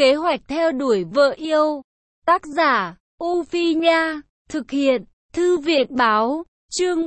Kế hoạch theo đuổi vợ yêu. Tác giả, U Phi Nha. Thực hiện, Thư viện Báo. Chương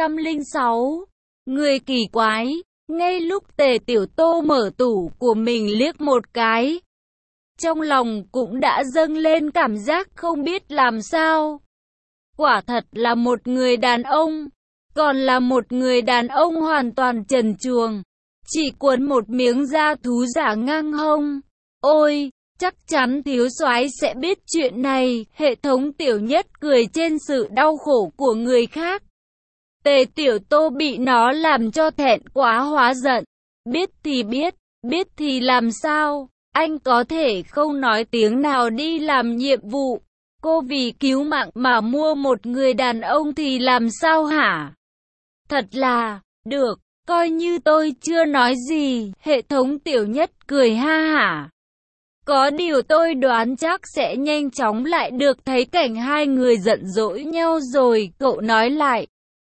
806. Người kỳ quái. Ngay lúc Tề Tiểu Tô mở tủ của mình liếc một cái, trong lòng cũng đã dâng lên cảm giác không biết làm sao. Quả thật là một người đàn ông, còn là một người đàn ông hoàn toàn trần truồng, chỉ quấn một miếng da thú giả ngang hông. Ôi, chắc chắn thiếu soái sẽ biết chuyện này. Hệ thống Tiểu Nhất cười trên sự đau khổ của người khác. Tề Tiểu Tô bị nó làm cho thẹn quá hóa giận. Biết thì biết thì làm sao? Anh có thể không nói tiếng nào đi làm nhiệm vụ. Cô vì cứu mạng mà mua một người đàn ông thì làm sao hả? Thật là, được, coi như tôi chưa nói gì. Hệ thống Tiểu Nhất cười ha hả. Có điều tôi đoán chắc sẽ nhanh chóng lại được thấy cảnh hai người giận dỗi nhau rồi. Cậu nói lại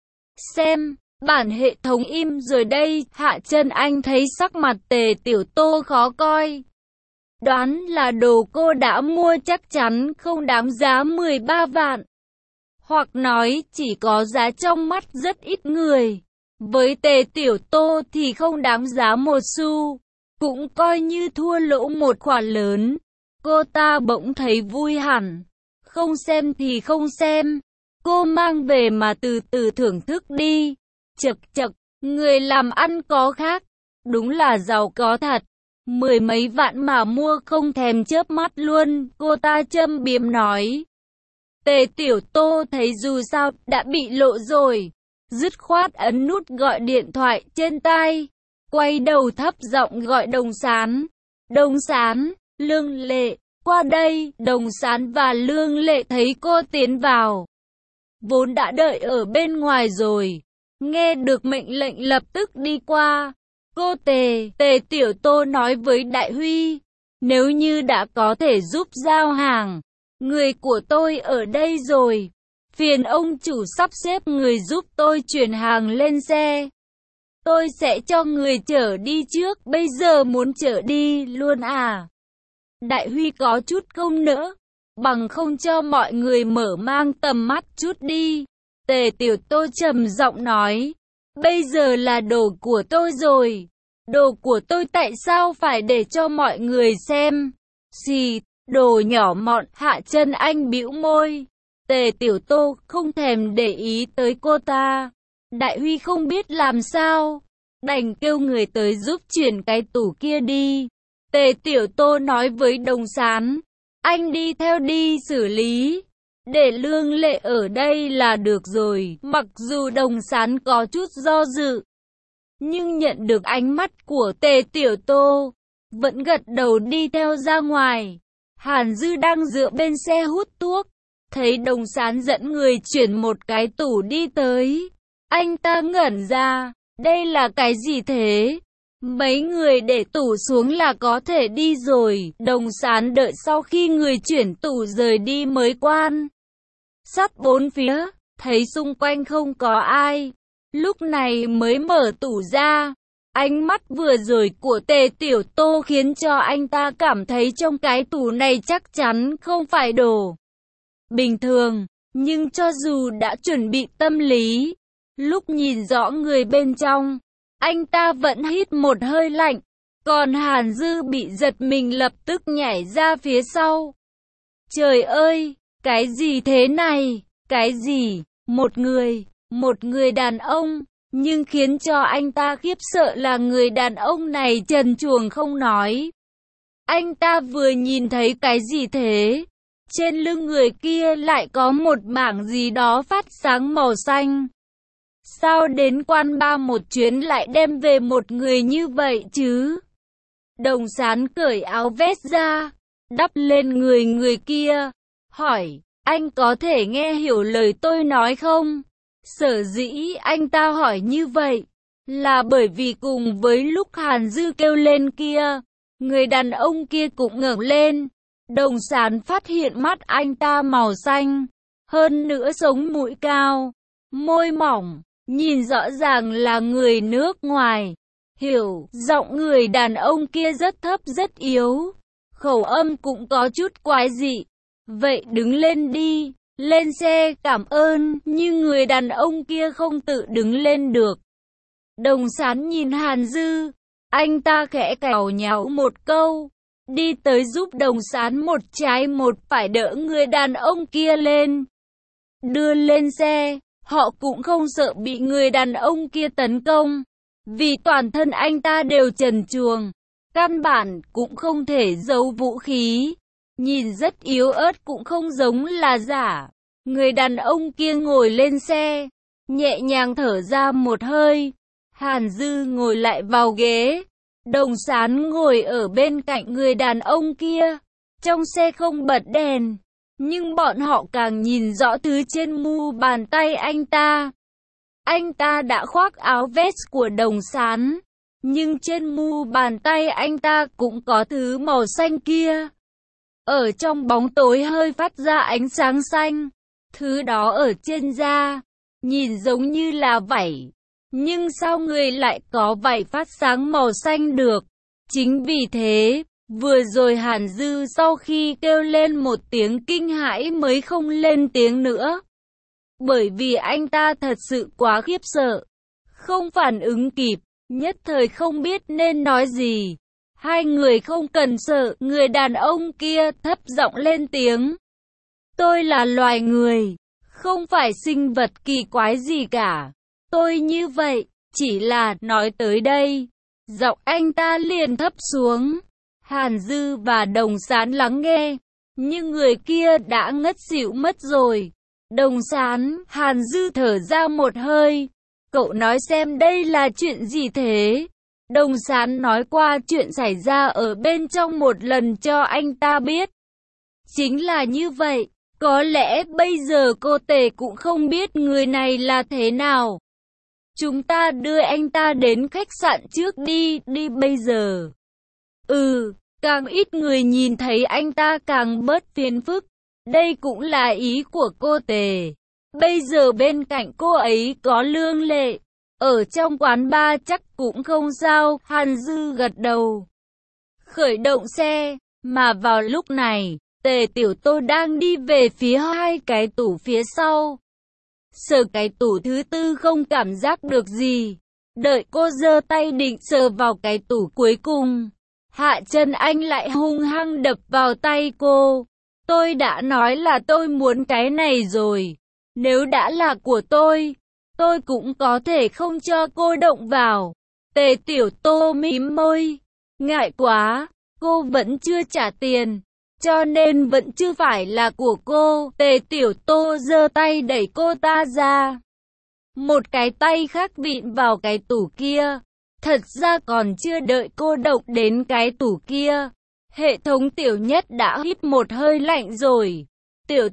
xem. Bản hệ thống im rồi đây. Hạ Chân Anh thấy sắc mặt Tề Tiểu Tô khó coi. Đoán là đồ cô đã mua chắc chắn không đáng giá 13 vạn. Hoặc nói chỉ có giá trong mắt rất ít người. Với Tề Tiểu Tô thì không đáng giá một xu. Cũng coi như thua lỗ một khoản lớn. Cô ta bỗng thấy vui hẳn. Không xem thì không xem. Cô mang về mà từ từ thưởng thức đi. Chậc chậc, người làm ăn có khác. Đúng là giàu có thật. 10 mấy vạn mà mua không thèm chớp mắt luôn. Cô ta châm biếm nói. Tề Tiểu Tô thấy dù sao đã bị lộ rồi. Dứt khoát ấn nút gọi điện thoại trên tai. Quay đầu thấp giọng gọi Đồng Sán. Đồng Sán, Lương Lệ, qua đây. Đồng Sán và Lương Lệ thấy cô tiến vào, vốn đã đợi ở bên ngoài rồi. Nghe được mệnh lệnh lập tức đi qua. Cô Tề Tiểu Tô nói với Đại Huy. Nếu như đã có thể giúp giao hàng, người của tôi ở đây rồi. Phiền ông chủ sắp xếp người giúp tôi chuyển hàng lên xe. Tôi sẽ cho người chở đi trước. Bây giờ muốn chở đi luôn à? Đại Huy có chút không nỡ. Bằng không cho mọi người mở mang tầm mắt chút đi. Tề Tiểu Tô trầm giọng nói. Bây giờ là đồ của tôi rồi. Đồ của tôi tại sao phải để cho mọi người xem? Xì, đồ nhỏ mọn. Hạ Chân Anh bĩu môi. Tề Tiểu Tô không thèm để ý tới cô ta. Đại Huy không biết làm sao, đành kêu người tới giúp chuyển cái tủ kia đi. Tề Tiểu Tô nói với Đồng Sán. Anh đi theo đi xử lý. Để Lương Lệ ở đây là được rồi. Mặc dù Đồng Sán có chút do dự, nhưng nhận được ánh mắt của Tề Tiểu Tô, vẫn gật đầu đi theo ra ngoài. Hàn Dư đang dựa bên xe hút thuốc, thấy Đồng Sán dẫn người chuyển một cái tủ đi tới. Anh ta ngẩn ra. Đây là cái gì thế? Mấy người để tủ xuống là có thể đi rồi. Đồng Sán đợi sau khi người chuyển tủ rời đi mới quan sát bốn phía, thấy xung quanh không có ai, lúc này mới mở tủ ra. Ánh mắt vừa rồi của Tề Tiểu Tô khiến cho anh ta cảm thấy trong cái tủ này chắc chắn không phải đồ bình thường. Nhưng cho dù đã chuẩn bị tâm lý, lúc nhìn rõ người bên trong, anh ta vẫn hít một hơi lạnh. Còn Hàn Dư bị giật mình lập tức nhảy ra phía sau. Trời ơi, cái gì thế này? Cái gì? Một người đàn ông. Nhưng khiến cho anh ta khiếp sợ là người đàn ông này trần truồng không nói. Anh ta vừa nhìn thấy cái gì thế? Trên lưng người kia lại có một mảng gì đó phát sáng màu xanh. Sao đến quan ba một chuyến lại đem về một người như vậy chứ? Đồng Sán cởi áo vest ra, đắp lên người kia, hỏi, anh có thể nghe hiểu lời tôi nói không? Sở dĩ anh ta hỏi như vậy, là bởi vì cùng với lúc Hàn Dư kêu lên kia, người đàn ông kia cũng ngẩng lên. Đồng Sán phát hiện mắt anh ta màu xanh, hơn nữa sống mũi cao, môi mỏng, nhìn rõ ràng là người nước ngoài. Hiểu, giọng người đàn ông kia rất thấp rất yếu, khẩu âm cũng có chút quái dị. Vậy đứng lên đi, lên xe, cảm ơn, nhưng người đàn ông kia không tự đứng lên được. Đồng Sán nhìn Hàn Dư, anh ta khẽ càu nhàu một câu, đi tới giúp Đồng Sán một trái một phải đỡ người đàn ông kia lên. Đưa lên xe, họ cũng không sợ bị người đàn ông kia tấn công, vì toàn thân anh ta đều trần truồng, căn bản cũng không thể giấu vũ khí, nhìn rất yếu ớt cũng không giống là giả. Người đàn ông kia ngồi lên xe, nhẹ nhàng thở ra một hơi. Hàn Dư ngồi lại vào ghế, Đồng Sán ngồi ở bên cạnh người đàn ông kia. Trong xe không bật đèn, nhưng bọn họ càng nhìn rõ thứ trên mu bàn tay anh ta. Anh ta đã khoác áo vest của Đồng Sán, nhưng trên mu bàn tay anh ta cũng có thứ màu xanh kia. Ở trong bóng tối hơi phát ra ánh sáng xanh. Thứ đó ở trên da, nhìn giống như là vảy. Nhưng sao người lại có vảy phát sáng màu xanh được? Chính vì thế, vừa rồi Hàn Dư sau khi kêu lên một tiếng kinh hãi mới không lên tiếng nữa. Bởi vì anh ta thật sự quá khiếp sợ, không phản ứng kịp, nhất thời không biết nên nói gì. Hai người không cần sợ, người đàn ông kia thấp giọng lên tiếng. Tôi là loài người, không phải sinh vật kỳ quái gì cả. Tôi như vậy, chỉ là nói tới đây. Giọng anh ta liền thấp xuống. Hàn Dư và Đồng Sán lắng nghe, nhưng người kia đã ngất xỉu mất rồi. Đồng Sán, Hàn Dư thở ra một hơi. Cậu nói xem đây là chuyện gì thế? Đồng Sán nói qua chuyện xảy ra ở bên trong một lần cho anh ta biết. Chính là như vậy, có lẽ bây giờ cô Tề cũng không biết người này là thế nào. Chúng ta đưa anh ta đến khách sạn trước đi bây giờ. Càng ít người nhìn thấy anh ta càng bớt phiền phức. Đây cũng là ý của cô Tề. Bây giờ bên cạnh cô ấy có Lương Lệ. Ở trong quán bar chắc cũng không sao. Hàn Dư gật đầu, khởi động xe. Mà vào lúc này, Tề Tiểu Tô đang đi về phía hai cái tủ phía sau. Sờ cái tủ thứ tư không cảm giác được gì. Đợi cô giơ tay định sờ vào cái tủ cuối cùng, Hạ Chân Anh lại hung hăng đập vào tay cô. Tôi đã nói là tôi muốn cái này rồi. Nếu đã là của tôi cũng có thể không cho cô động vào. Tề Tiểu Tô mím môi. Ngại quá, cô vẫn chưa trả tiền, cho nên vẫn chưa phải là của cô. Tề Tiểu Tô giơ tay đẩy cô ta ra. Một cái tay khác vịn vào cái tủ kia. Thật ra còn chưa đợi cô động đến cái tủ kia, hệ thống Tiểu Nhất đã hít một hơi lạnh rồi. Tiểu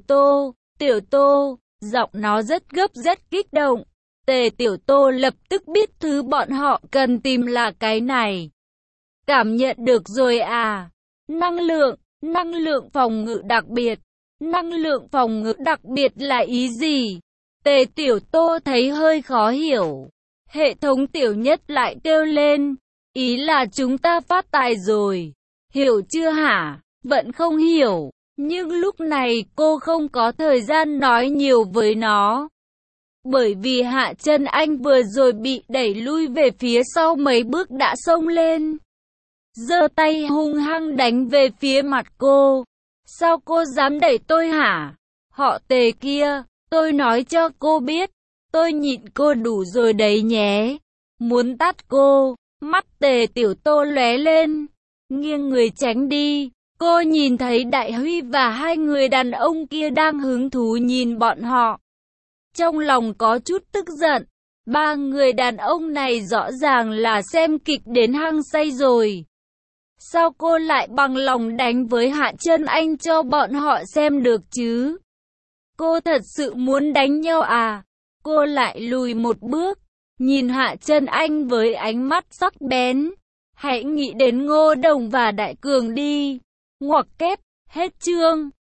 Tô, giọng nó rất gấp rất kích động. Tề Tiểu Tô lập tức biết thứ bọn họ cần tìm là cái này. Cảm nhận được rồi à? Năng lượng phòng ngự đặc biệt. Năng lượng phòng ngự đặc biệt là ý gì? Tề Tiểu Tô thấy hơi khó hiểu. Hệ thống Tiểu Nhất lại kêu lên. Ý là chúng ta phát tài rồi. Hiểu chưa hả? Vẫn không hiểu. Nhưng lúc này cô không có thời gian nói nhiều với nó. Bởi vì Hạ Chân Anh vừa rồi bị đẩy lui về phía sau mấy bước đã xông lên, giơ tay hung hăng đánh về phía mặt cô. Sao cô dám đẩy tôi hả? Họ Tề kia, tôi nói cho cô biết, tôi nhịn cô đủ rồi đấy nhé. Muốn tát cô. Mắt Tề Tiểu Tô lóe lên, nghiêng người tránh đi. Cô nhìn thấy Đại Huy và hai người đàn ông kia đang hứng thú nhìn bọn họ. Trong lòng có chút tức giận. Ba người đàn ông này rõ ràng là xem kịch đến hăng say rồi. Sao cô lại bằng lòng đánh với Hạ Chân Anh cho bọn họ xem được chứ? Cô thật sự muốn đánh nhau à? Cô lại lùi một bước, nhìn Hạ Chân Anh với ánh mắt sắc bén. Hãy nghĩ đến Ngô Đồng và Đại Cường đi. Ngoặc kép, hết chương.